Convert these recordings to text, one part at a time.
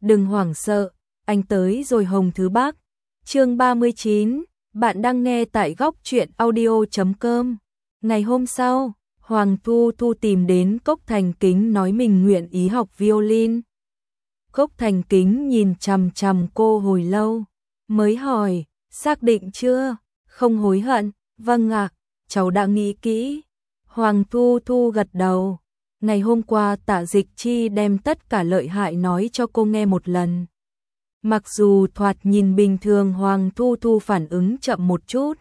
đừng hoảng sợ, anh tới rồi Hồng Thứ Bác. Chương 39, bạn đang nghe tại góc truyện audio.com. Ngày hôm sau, Hoàng Thu Thu tìm đến Cốc Thành Kính nói mình nguyện ý học violin. Cốc Thành Kính nhìn chằm chằm cô hồi lâu, mới hỏi, xác định chưa? Không hối hận? Vâng ạ, cháu đã nghĩ kỹ. Hoàng Thu Thu gật đầu. Ngày hôm qua Tạ Dịch Chi đem tất cả lợi hại nói cho cô nghe một lần. Mặc dù thoạt nhìn bình thường Hoàng Thu Thu phản ứng chậm một chút,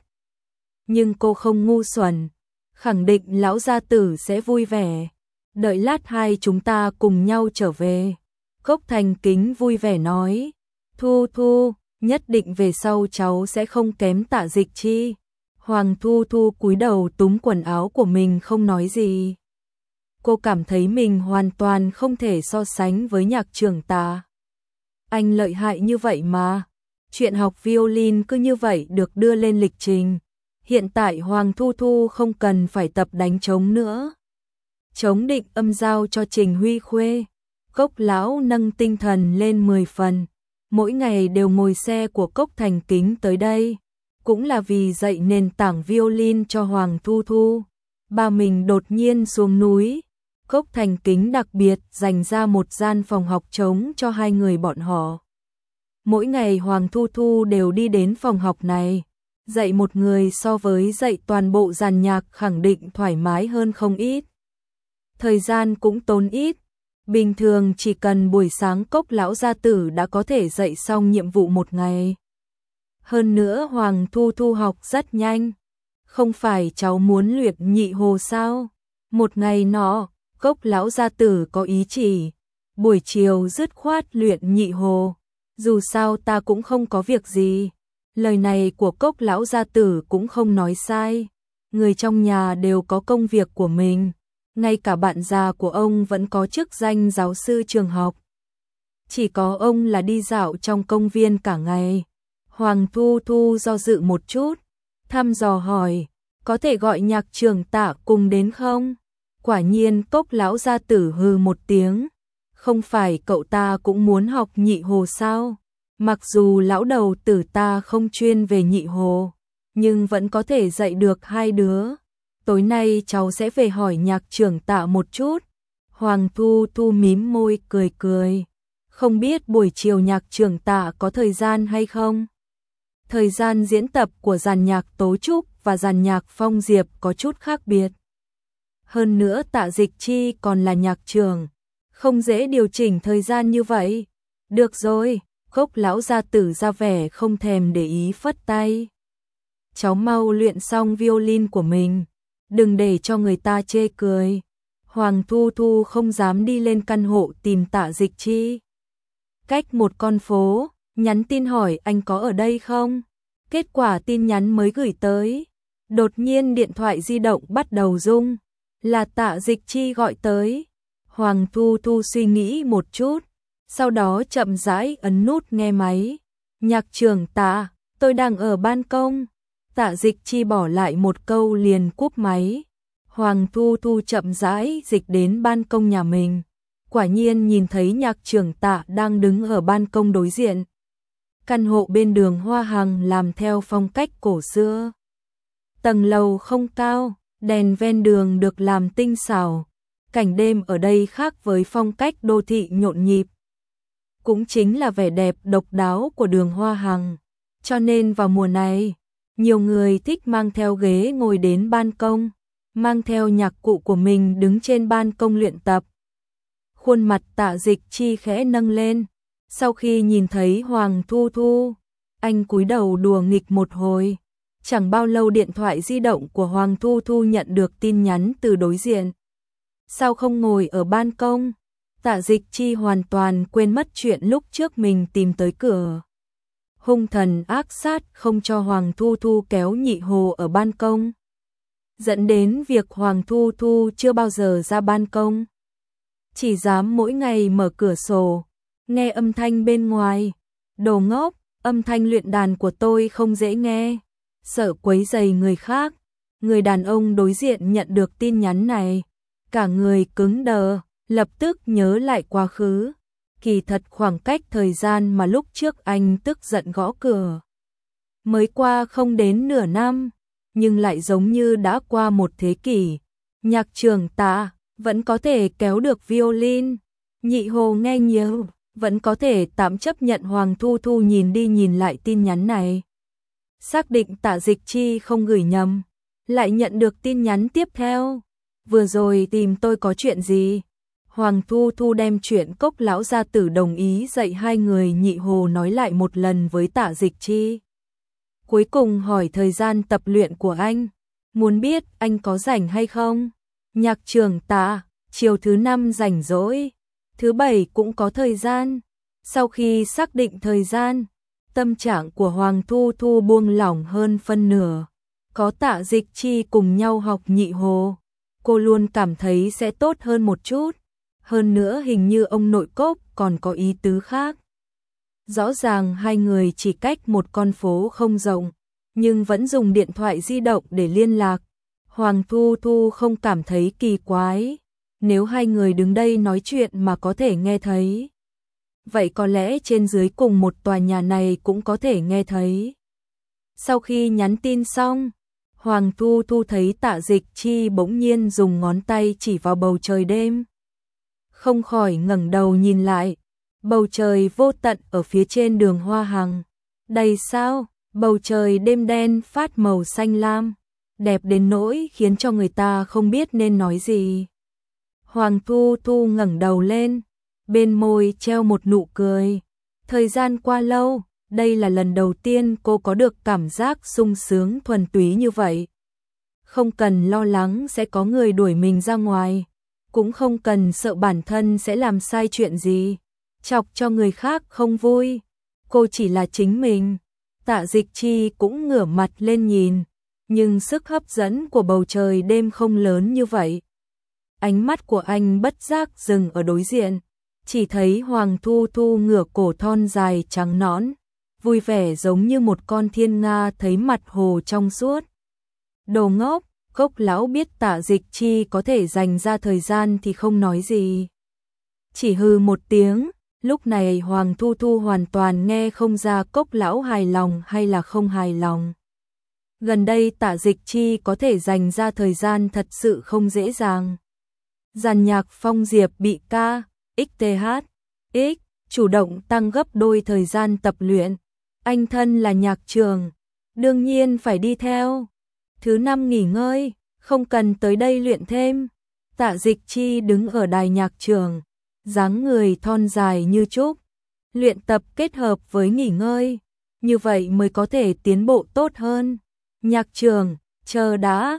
nhưng cô không ngu xuẩn, khẳng định lão gia tử sẽ vui vẻ. Đợi lát hai chúng ta cùng nhau trở về. Cốc Thành Kính vui vẻ nói, Thu Thu, nhất định về sau cháu sẽ không kém Tạ Dịch Chi. Hoàng Thu Thu cúi đầu túm quần áo của mình không nói gì. Cô cảm thấy mình hoàn toàn không thể so sánh với nhạc trưởng Tạ. Anh lợi hại như vậy mà. Chuyện học violin cứ như vậy được đưa lên lịch trình. Hiện tại Hoàng Thu Thu không cần phải tập đánh trống nữa. Trống định âm giao cho Trình Huy Khuê. Cốc lão nâng tinh thần lên 10 phần. Mỗi ngày đều ngồi xe của Cốc Thành Kính tới đây. Cũng là vì dạy nền tảng violin cho Hoàng Thu Thu. Ba mình đột nhiên xuống núi. Cốc Thành Kính đặc biệt dành ra một gian phòng học trống cho hai người bọn họ. Mỗi ngày Hoàng Thu Thu đều đi đến phòng học này. Dạy một người so với dạy toàn bộ dàn nhạc khẳng định thoải mái hơn không ít. Thời gian cũng tốn ít. Bình thường chỉ cần buổi sáng Cốc lão gia tử đã có thể dạy xong nhiệm vụ một ngày. Hơn nữa Hoàng Thu Thu học rất nhanh. Không phải cháu muốn luyện nhị hồ sao? Một ngày nọ, Cốc lão gia tử có ý chỉ, buổi chiều dứt khoát luyện nhị hồ. Dù sao ta cũng không có việc gì. Lời này của Cốc lão gia tử cũng không nói sai. Người trong nhà đều có công việc của mình. Ngay cả bạn già của ông vẫn có chức danh giáo sư trường học. Chỉ có ông là đi dạo trong công viên cả ngày. Hoàng Thu Thu do dự một chút, thăm dò hỏi, có thể gọi nhạc trưởng Tạ cùng đến không? Quả nhiên Cốc lão gia tử hừ một tiếng, không phải cậu ta cũng muốn học nhị hồ sao? Mặc dù lão đầu tử ta không chuyên về nhị hồ, nhưng vẫn có thể dạy được hai đứa. Tối nay cháu sẽ về hỏi nhạc trưởng Tạ một chút. Hoàng Thu Thu mím môi cười cười, không biết buổi chiều nhạc trưởng Tạ có thời gian hay không? Thời gian diễn tập của dàn nhạc Tố Trúc và dàn nhạc Phong Diệp có chút khác biệt. Hơn nữa Tạ Dịch Chi còn là nhạc trưởng, không dễ điều chỉnh thời gian như vậy. Được rồi, Cốc lão gia tử ra vẻ không thèm để ý phất tay. Cháu mau luyện xong violin của mình, đừng để cho người ta chê cười. Hoàng Thu Thu không dám đi lên căn hộ tìm Tạ Dịch Chi. Cách một con phố, nhắn tin hỏi anh có ở đây không? Kết quả tin nhắn mới gửi tới. Đột nhiên điện thoại di động bắt đầu rung. Là Tạ Dịch Chi gọi tới. Hoàng Thu Thu suy nghĩ một chút, sau đó chậm rãi ấn nút nghe máy. Nhạc trưởng Tạ, tôi đang ở ban công. Tạ Dịch Chi bỏ lại một câu liền cúp máy. Hoàng Thu Thu chậm rãi dịch đến ban công nhà mình. Quả nhiên nhìn thấy nhạc trưởng Tạ đang đứng ở ban công đối diện. Căn hộ bên đường Hoa Hằng làm theo phong cách cổ xưa. Tầng lầu không cao, đèn ven đường được làm tinh xảo. Cảnh đêm ở đây khác với phong cách đô thị nhộn nhịp. Cũng chính là vẻ đẹp độc đáo của đường Hoa Hằng. Cho nên vào mùa này, nhiều người thích mang theo ghế ngồi đến ban công, mang theo nhạc cụ của mình đứng trên ban công luyện tập. Khuôn mặt Tạ Dịch Chi khẽ nâng lên. Sau khi nhìn thấy Hoàng Thu Thu, anh cúi đầu đùa nghịch một hồi. Chẳng bao lâu điện thoại di động của Hoàng Thu Thu nhận được tin nhắn từ đối diện. Sao không ngồi ở ban công? Tạ Dịch Chi hoàn toàn quên mất chuyện lúc trước mình tìm tới cửa. Hung thần ác sát không cho Hoàng Thu Thu kéo nhị hồ ở ban công, dẫn đến việc Hoàng Thu Thu chưa bao giờ ra ban công. Chỉ dám mỗi ngày mở cửa sổ, nghe âm thanh bên ngoài. Đồ ngốc, âm thanh luyện đàn của tôi không dễ nghe. Sợ quấy rầy người khác. Người đàn ông đối diện nhận được tin nhắn này, cả người cứng đờ, lập tức nhớ lại quá khứ. Kỳ thật khoảng cách thời gian mà lúc trước anh tức giận gõ cửa mới qua không đến nửa năm, nhưng lại giống như đã qua một thế kỷ. Nhạc trưởng Tạ vẫn có thể kéo được violin, Nhị Hồ nghe nhiều, vẫn có thể tạm chấp nhận. Hoàng Thu Thu nhìn đi nhìn lại tin nhắn này, xác định Tạ Dịch Chi không gửi nhầm, lại nhận được tin nhắn tiếp theo. Vừa rồi tìm tôi có chuyện gì? Hoàng Thu Thu đem chuyện Cốc lão gia tử đồng ý dạy hai người Nhị Hồ nói lại một lần với Tạ Dịch Chi. Cuối cùng hỏi thời gian tập luyện của anh, muốn biết anh có rảnh hay không? Nhạc trưởng Tạ, chiều thứ năm rảnh rỗi, thứ bảy cũng có thời gian. Sau khi xác định thời gian, tâm trạng của Hoàng Thu Thu buông lỏng hơn phân nửa. Có Tạ Dịch Chi cùng nhau học Nhị Hồ, cô luôn cảm thấy sẽ tốt hơn một chút. Hơn nữa hình như ông nội Cốc còn có ý tứ khác. Rõ ràng hai người chỉ cách một con phố không rộng, nhưng vẫn dùng điện thoại di động để liên lạc. Hoàng Thu Thu không cảm thấy kỳ quái, nếu hai người đứng đây nói chuyện mà có thể nghe thấy, vậy có lẽ trên dưới cùng một tòa nhà này cũng có thể nghe thấy. Sau khi nhắn tin xong, Hoàng Thu Thu thấy Tạ Dịch Chi bỗng nhiên dùng ngón tay chỉ vào bầu trời đêm. Không khỏi ngẩng đầu nhìn lại, bầu trời vô tận ở phía trên đường Hoa Hằng. Đầy sao, bầu trời đêm đen phát màu xanh lam, đẹp đến nỗi khiến cho người ta không biết nên nói gì. Hoàng Thu Thu ngẩng đầu lên, bên môi treo một nụ cười. Thời gian qua lâu, đây là lần đầu tiên cô có được cảm giác sung sướng thuần túy như vậy. Không cần lo lắng sẽ có người đuổi mình ra ngoài, cũng không cần sợ bản thân sẽ làm sai chuyện gì, chọc cho người khác không vui. Cô chỉ là chính mình. Tạ Dịch Chi cũng ngửa mặt lên nhìn, nhưng sức hấp dẫn của bầu trời đêm không lớn như vậy. Ánh mắt của anh bất giác dừng ở đối diện, chỉ thấy Hoàng Thu Thu ngửa cổ thon dài trắng nõn, vui vẻ giống như một con thiên nga thấy mặt hồ trong suốt. Đồ ngốc, Cốc lão biết Tạ Dịch Chi có thể dành ra thời gian thì không nói gì, chỉ hừ một tiếng. Lúc này Hoàng Thu Thu hoàn toàn nghe không ra Cốc lão hài lòng hay là không hài lòng. Gần đây Tạ Dịch Chi có thể dành ra thời gian thật sự không dễ dàng. Dàn nhạc Phong Diệp bị ca, XTH, chủ động tăng gấp đôi thời gian tập luyện. Anh thân là nhạc trường, đương nhiên phải đi theo. Thứ năm nghỉ ngơi, không cần tới đây luyện thêm. Tạ Dịch Chi đứng ở đài nhạc trường, dáng người thon dài như trúc. Luyện tập kết hợp với nghỉ ngơi, như vậy mới có thể tiến bộ tốt hơn. Nhạc trường, chờ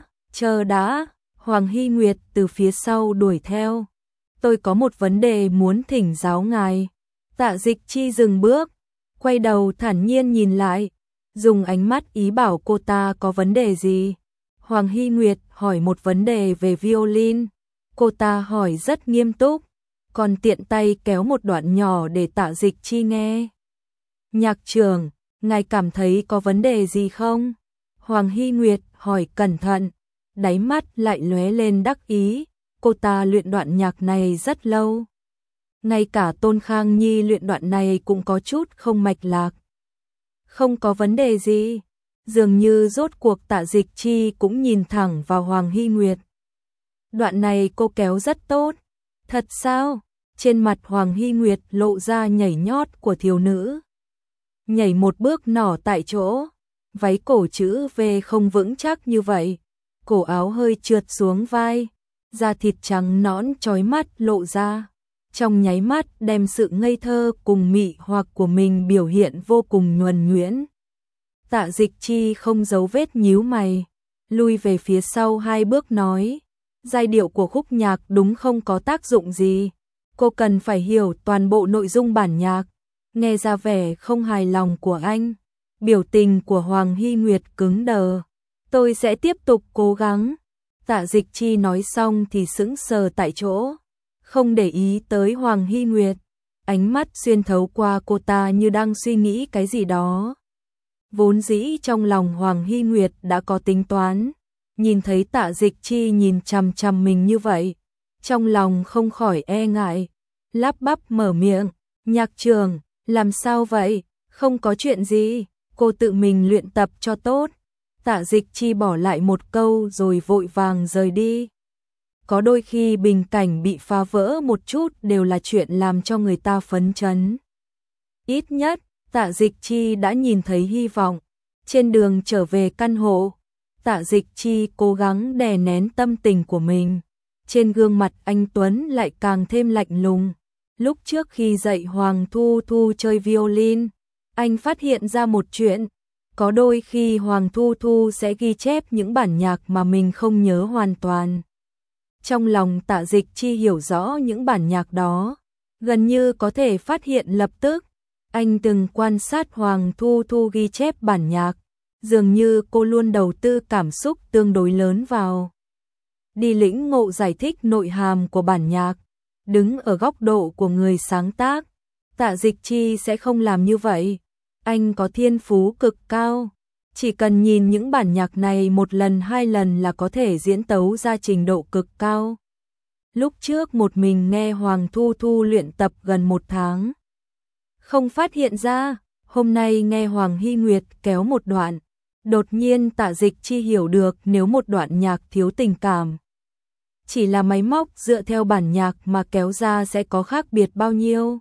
đã. Hoàng Hy Nguyệt từ phía sau đuổi theo. Tôi có một vấn đề muốn thỉnh giáo ngài. Tạ Dịch Chi dừng bước, quay đầu thản nhiên nhìn lại, dùng ánh mắt ý bảo cô ta có vấn đề gì. Hoàng Hy Nguyệt hỏi một vấn đề về violin. Cô ta hỏi rất nghiêm túc, còn tiện tay kéo một đoạn nhỏ để Tạ Dịch Chi nghe. Nhạc trưởng, ngài cảm thấy có vấn đề gì không? Hoàng Hy Nguyệt hỏi cẩn thận, đáy mắt lại lóe lên đắc ý. Cô ta luyện đoạn nhạc này rất lâu, ngay cả Tôn Khang Nhi luyện đoạn này cũng có chút không mạch lạc. Không có vấn đề gì. Dường như rốt cuộc Tạ Dịch Chi cũng nhìn thẳng vào Hoàng Hy Nguyệt. Đoạn này cô kéo rất tốt. Thật sao? Trên mặt Hoàng Hy Nguyệt lộ ra nhảy nhót của thiếu nữ. Nhảy một bước nhỏ tại chỗ, váy cổ chữ V không vững chắc như vậy, cổ áo hơi trượt xuống vai, da thịt trắng nõn chói mắt lộ ra, trong nháy mắt đem sự ngây thơ cùng mị hoặc của mình biểu hiện vô cùng nhuần nhuyễn. Tạ Dịch Chi không giấu vết nhíu mày, lui về phía sau 2 bước nói, giai điệu của khúc nhạc đúng không có tác dụng gì, cô cần phải hiểu toàn bộ nội dung bản nhạc. Nghe ra vẻ không hài lòng của anh, biểu tình của Hoàng Hy Nguyệt cứng đờ. Tôi sẽ tiếp tục cố gắng. Tạ Dịch Chi nói xong thì sững sờ tại chỗ, không để ý tới Hoàng Hy Nguyệt, ánh mắt xuyên thấu qua cô ta như đang suy nghĩ cái gì đó. Vốn dĩ trong lòng Hoàng Hy Nguyệt đã có tính toán, nhìn thấy Tạ Dịch Chi nhìn chằm chằm mình như vậy, trong lòng không khỏi e ngại, lắp bắp mở miệng, Nhạc trưởng, làm sao vậy? Không có chuyện gì, cô tự mình luyện tập cho tốt. Tạ Dịch Chi bỏ lại một câu rồi vội vàng rời đi. Có đôi khi bình cảnh bị phá vỡ một chút đều là chuyện làm cho người ta phấn chấn. Ít nhất, Tạ Dịch Chi đã nhìn thấy hy vọng. Trên đường trở về căn hộ, Tạ Dịch Chi cố gắng đè nén tâm tình của mình. Trên gương mặt anh Tuấn lại càng thêm lạnh lùng. Lúc trước khi dạy Hoàng Thu Thu chơi violin, anh phát hiện ra một chuyện. Có đôi khi Hoàng Thu Thu sẽ ghi chép những bản nhạc mà mình không nhớ hoàn toàn. Trong lòng Tạ Dịch Chi hiểu rõ những bản nhạc đó, gần như có thể phát hiện lập tức. Anh từng quan sát Hoàng Thu Thu ghi chép bản nhạc, dường như cô luôn đầu tư cảm xúc tương đối lớn vào. Đi lĩnh ngộ giải thích nội hàm của bản nhạc, đứng ở góc độ của người sáng tác, Tạ Dịch Chi sẽ không làm như vậy. Anh có thiên phú cực cao, chỉ cần nhìn những bản nhạc này một lần hai lần là có thể diễn tấu ra trình độ cực cao. Lúc trước một mình nghe Hoàng Thu Thu luyện tập gần một tháng, không phát hiện ra, hôm nay nghe Hoàng Hy Nguyệt kéo một đoạn, đột nhiên Tạ Dịch Chi hiểu được nếu một đoạn nhạc thiếu tình cảm, chỉ là máy móc dựa theo bản nhạc mà kéo ra sẽ có khác biệt bao nhiêu.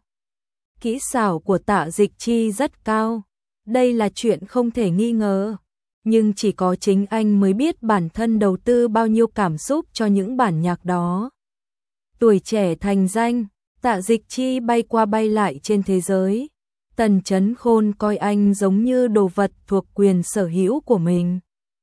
Kỹ xảo của Tạ Dịch Chi rất cao, đây là chuyện không thể nghi ngờ, nhưng chỉ có chính anh mới biết bản thân đầu tư bao nhiêu cảm xúc cho những bản nhạc đó. Tuổi trẻ thành danh, Tạ Dịch Chi bay qua bay lại trên thế giới. Tần Chấn Khôn coi anh giống như đồ vật thuộc quyền sở hữu của mình.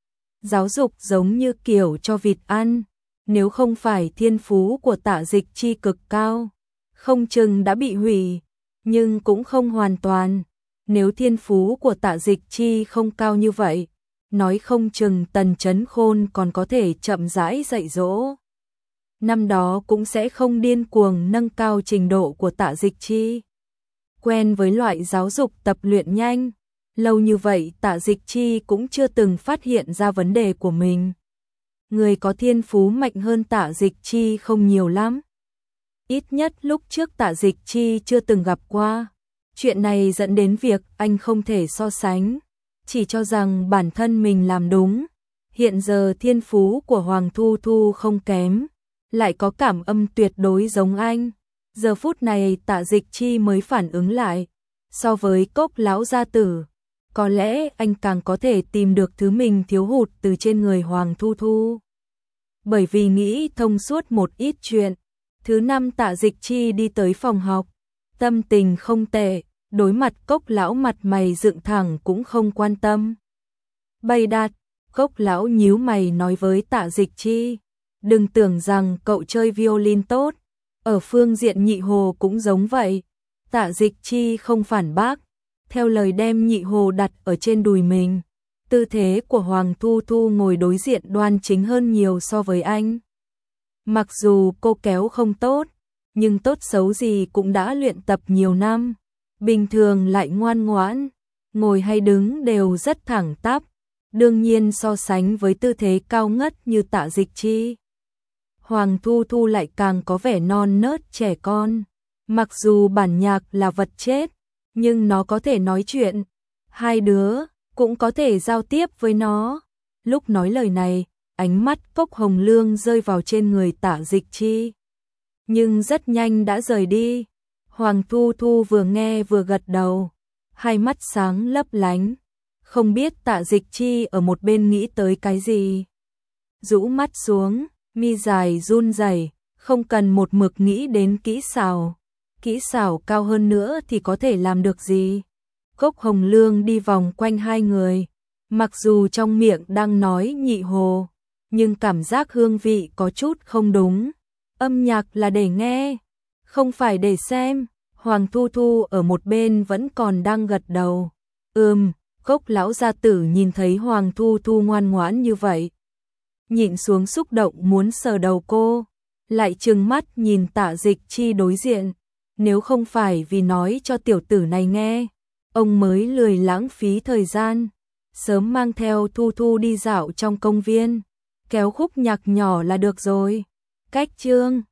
Giáo dục giống như kiểu cho vịt ăn, nếu không phải thiên phú của Tạ Dịch Chi cực cao, không chừng đã bị hủy, nhưng cũng không hoàn toàn. Nếu thiên phú của Tạ Dịch Chi không cao như vậy, nói không chừng Tần Chấn Khôn còn có thể chậm rãi dạy dỗ. Năm đó cũng sẽ không điên cuồng nâng cao trình độ của Tạ Dịch Chi. Quen với loại giáo dục tập luyện nhanh, lâu như vậy Tạ Dịch Chi cũng chưa từng phát hiện ra vấn đề của mình. Người có thiên phú mạnh hơn Tạ Dịch Chi không nhiều lắm. Ít nhất lúc trước Tạ Dịch Chi chưa từng gặp qua. Chuyện này dẫn đến việc anh không thể so sánh, chỉ cho rằng bản thân mình làm đúng. Hiện giờ thiên phú của Hoàng Thu Thu không kém, lại có cảm âm tuyệt đối giống anh. Giờ phút này Tạ Dịch Chi mới phản ứng lại, so với Cốc lão gia tử, có lẽ anh càng có thể tìm được thứ mình thiếu hụt từ trên người Hoàng Thu Thu. Bởi vì nghĩ thông suốt một ít chuyện, thứ năm Tạ Dịch Chi đi tới phòng học, tâm tình không tệ, đối mặt Cốc lão mặt mày dựng thẳng cũng không quan tâm. Bày đặt, Cốc lão nhíu mày nói với Tạ Dịch Chi, đừng tưởng rằng cậu chơi violin tốt, ở phương diện Nhị Hồ cũng giống vậy. Tạ Dịch Chi không phản bác, theo lời đem Nhị Hồ đặt ở trên đùi mình. Tư thế của Hoàng Thu Thu ngồi đối diện đoan chính hơn nhiều so với anh. Mặc dù cô kéo không tốt, nhưng tốt xấu gì cũng đã luyện tập nhiều năm. Bình thường lại ngoan ngoãn, ngồi hay đứng đều rất thẳng tắp. Đương nhiên so sánh với tư thế cao ngất như Tạ Dịch Chi, Hoàng Thu Thu lại càng có vẻ non nớt trẻ con. Mặc dù bản nhạc là vật chết, nhưng nó có thể nói chuyện. Hai đứa cũng có thể giao tiếp với nó. Lúc nói lời này, ánh mắt Cốc Hồng Lương rơi vào trên người Tạ Dịch Chi, nhưng rất nhanh đã rời đi. Hoàng Thu Thu vừa nghe vừa gật đầu, hai mắt sáng lấp lánh. Không biết Tạ Dịch Chi ở một bên nghĩ tới cái gì. Rũ mắt xuống, mi dài run rẩy, không cần một mực nghĩ đến kỹ xảo. Kỹ xảo cao hơn nữa thì có thể làm được gì. Cốc Hồng Lương đi vòng quanh hai người, mặc dù trong miệng đang nói Nhị Hồ, nhưng cảm giác hương vị có chút không đúng. Âm nhạc là để nghe, không phải để xem. Hoàng Thu Thu ở một bên vẫn còn đang gật đầu. Cốc lão gia tử nhìn thấy Hoàng Thu Thu ngoan ngoãn như vậy, nhịn xuống xúc động muốn sờ đầu cô, lại trừng mắt nhìn Tạ Dịch Chi đối diện. Nếu không phải vì nói cho tiểu tử này nghe, ông mới lười lãng phí thời gian, sớm mang theo Thu Thu đi dạo trong công viên, kéo khúc nhạc nhỏ là được rồi. Cách chương